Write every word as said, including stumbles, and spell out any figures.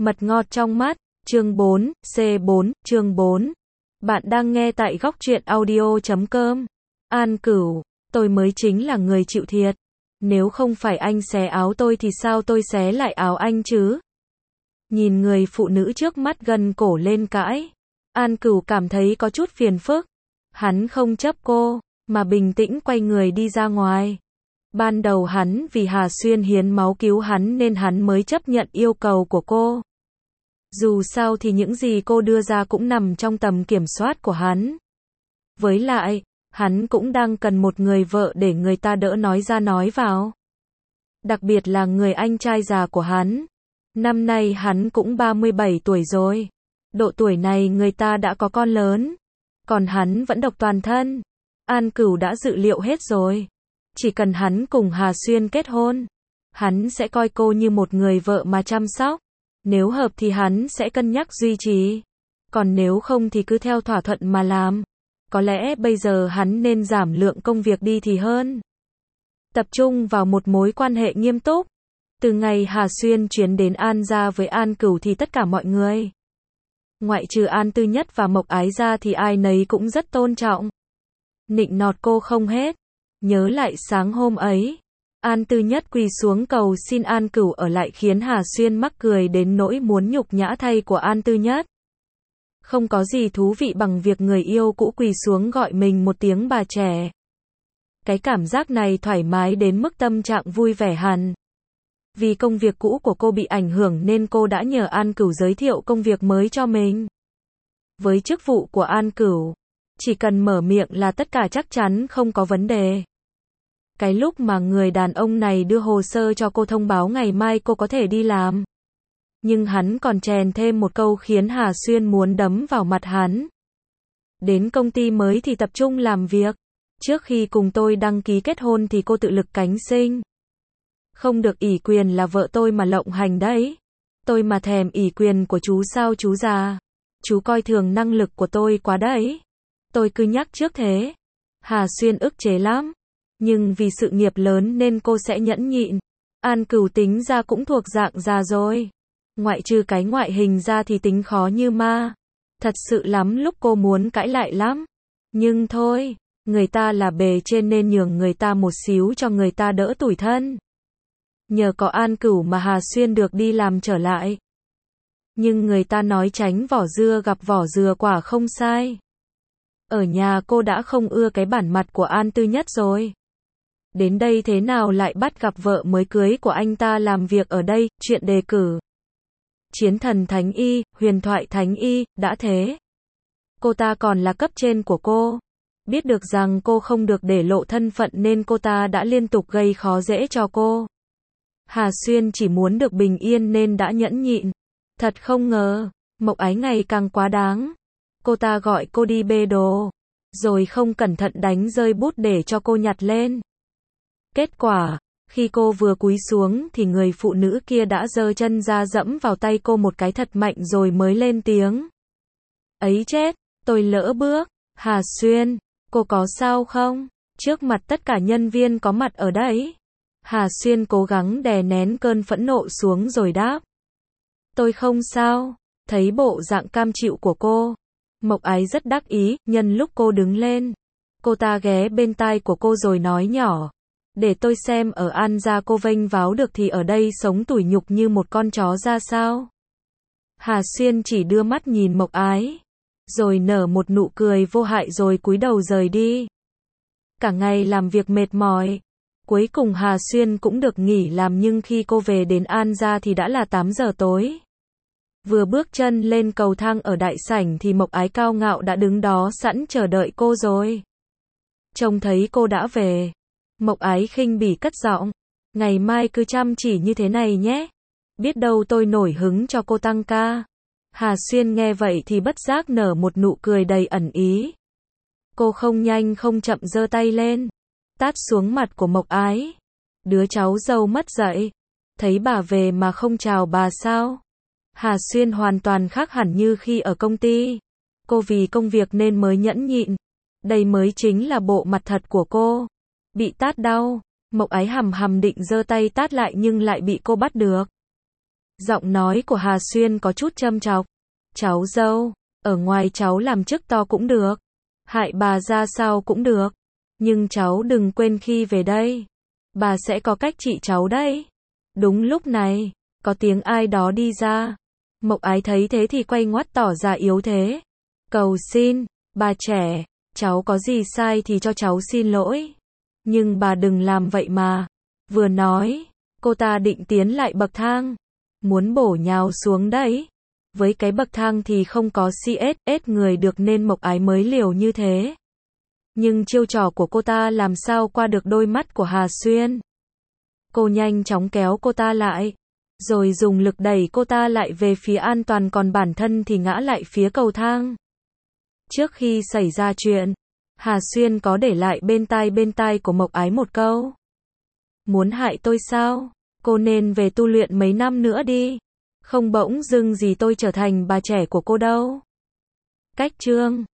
Mật ngọt trong mắt, chương bốn, C bốn, chương bốn. Bạn đang nghe tại góc truyện audio chấm com. An Cửu, tôi mới chính là người chịu thiệt. Nếu không phải anh xé áo tôi thì sao tôi xé lại áo anh chứ? Nhìn người phụ nữ trước mắt gần cổ lên cãi. An Cửu cảm thấy có chút phiền phức. Hắn không chấp cô, mà bình tĩnh quay người đi ra ngoài. Ban đầu hắn vì Hà Xuyên hiến máu cứu hắn nên hắn mới chấp nhận yêu cầu của cô. Dù sao thì những gì cô đưa ra cũng nằm trong tầm kiểm soát của hắn. Với lại, hắn cũng đang cần một người vợ để người ta đỡ nói ra nói vào. Đặc biệt là người anh trai già của hắn. Năm nay hắn cũng ba mươi bảy tuổi rồi. Độ tuổi này người ta đã có con lớn. Còn hắn vẫn độc toàn thân. An Cửu đã dự liệu hết rồi. Chỉ cần hắn cùng Hà Xuyên kết hôn, hắn sẽ coi cô như một người vợ mà chăm sóc. Nếu hợp thì hắn sẽ cân nhắc duy trì. Còn nếu không thì cứ theo thỏa thuận mà làm. Có lẽ bây giờ hắn nên giảm lượng công việc đi thì hơn. Tập trung vào một mối quan hệ nghiêm túc. Từ ngày Hà Xuyên chuyến đến An gia với An Cửu thì tất cả mọi người, ngoại trừ An Tư Nhất và Mộc Ái ra thì ai nấy cũng rất tôn trọng. Nịnh nọt cô không hết. Nhớ lại sáng hôm ấy, An Tư Nhất quỳ xuống cầu xin An Cửu ở lại khiến Hà Xuyên mắc cười đến nỗi muốn nhục nhã thay của An Tư Nhất. Không có gì thú vị bằng việc người yêu cũ quỳ xuống gọi mình một tiếng bà trẻ. Cái cảm giác này thoải mái đến mức tâm trạng vui vẻ hẳn. Vì công việc cũ của cô bị ảnh hưởng nên cô đã nhờ An Cửu giới thiệu công việc mới cho mình. Với chức vụ của An Cửu, chỉ cần mở miệng là tất cả chắc chắn không có vấn đề. Cái lúc mà người đàn ông này đưa hồ sơ cho cô thông báo ngày mai cô có thể đi làm. Nhưng hắn còn chèn thêm một câu khiến Hà Xuyên muốn đấm vào mặt hắn. Đến công ty mới thì tập trung làm việc. Trước khi cùng tôi đăng ký kết hôn thì cô tự lực cánh sinh. Không được ỷ quyền là vợ tôi mà lộng hành đấy. Tôi mà thèm ỷ quyền của chú sao chú già. Chú coi thường năng lực của tôi quá đấy. Tôi cứ nhắc trước thế. Hà Xuyên ức chế lắm. Nhưng vì sự nghiệp lớn nên cô sẽ nhẫn nhịn. An Cửu tính ra cũng thuộc dạng già rồi. Ngoại trừ cái ngoại hình ra thì tính khó như ma. Thật sự lắm lúc cô muốn cãi lại lắm. Nhưng thôi, người ta là bề trên nên nhường người ta một xíu cho người ta đỡ tủi thân. Nhờ có An Cửu mà Hà Xuyên được đi làm trở lại. Nhưng người ta nói tránh vỏ dưa gặp vỏ dừa quả không sai. Ở nhà cô đã không ưa cái bản mặt của An Tư Nhất rồi. Đến đây thế nào lại bắt gặp vợ mới cưới của anh ta làm việc ở đây, chuyện đề cử. Chiến thần Thánh Y, huyền thoại Thánh Y, đã thế. Cô ta còn là cấp trên của cô. Biết được rằng cô không được để lộ thân phận nên cô ta đã liên tục gây khó dễ cho cô. Hà Xuyên chỉ muốn được bình yên nên đã nhẫn nhịn. Thật không ngờ, Mộc Ái ngày càng quá đáng. Cô ta gọi cô đi bê đồ, rồi không cẩn thận đánh rơi bút để cho cô nhặt lên. Kết quả, khi cô vừa cúi xuống thì người phụ nữ kia đã giơ chân ra dẫm vào tay cô một cái thật mạnh rồi mới lên tiếng. Ấy chết, tôi lỡ bước. Hà Xuyên, cô có sao không? Trước mặt tất cả nhân viên có mặt ở đây. Hà Xuyên cố gắng đè nén cơn phẫn nộ xuống rồi đáp. Tôi không sao. Thấy bộ dạng cam chịu của cô, Mộc Ái rất đắc ý, nhân lúc cô đứng lên. Cô ta ghé bên tai của cô rồi nói nhỏ. Để tôi xem ở An gia cô vênh váo được thì ở đây sống tủi nhục như một con chó ra sao. Hà Xuyên chỉ đưa mắt nhìn Mộc Ái, rồi nở một nụ cười vô hại rồi cúi đầu rời đi. Cả ngày làm việc mệt mỏi. Cuối cùng Hà Xuyên cũng được nghỉ làm nhưng khi cô về đến An gia thì đã là tám giờ tối. Vừa bước chân lên cầu thang ở đại sảnh thì Mộc Ái cao ngạo đã đứng đó sẵn chờ đợi cô rồi. Trông thấy cô đã về, Mộc Ái khinh bỉ cất giọng. Ngày mai cứ chăm chỉ như thế này nhé. Biết đâu tôi nổi hứng cho cô tăng ca. Hà Xuyên nghe vậy thì bất giác nở một nụ cười đầy ẩn ý. Cô không nhanh không chậm giơ tay lên, tát xuống mặt của Mộc Ái. Đứa cháu dâu mất dạy. Thấy bà về mà không chào bà sao? Hà Xuyên hoàn toàn khác hẳn như khi ở công ty. Cô vì công việc nên mới nhẫn nhịn. Đây mới chính là bộ mặt thật của cô. Bị tát đau. Mộc Ái hầm hầm định giơ tay tát lại nhưng lại bị cô bắt được. Giọng nói của Hà Xuyên có chút châm chọc. Cháu dâu, ở ngoài cháu làm chức to cũng được. Hại bà ra sao cũng được. Nhưng cháu đừng quên khi về đây, bà sẽ có cách trị cháu đấy. Đúng lúc này, có tiếng ai đó đi ra. Mộc Ái thấy thế thì quay ngoắt tỏ ra yếu thế. Cầu xin, bà trẻ, cháu có gì sai thì cho cháu xin lỗi. Nhưng bà đừng làm vậy mà. Vừa nói, cô ta định tiến lại bậc thang. Muốn bổ nhào xuống đấy. Với cái bậc thang thì không có xê ét ét người được nên Mộc Ái mới liều như thế. Nhưng chiêu trò của cô ta làm sao qua được đôi mắt của Hà Xuyên. Cô nhanh chóng kéo cô ta lại, rồi dùng lực đẩy cô ta lại về phía an toàn, còn bản thân thì ngã lại phía cầu thang. Trước khi xảy ra chuyện, Hà Xuyên có để lại bên tai bên tai của Mộc Ái một câu. Muốn hại tôi sao? Cô nên về tu luyện mấy năm nữa đi. Không bỗng dưng gì tôi trở thành bà trẻ của cô đâu. Cách chương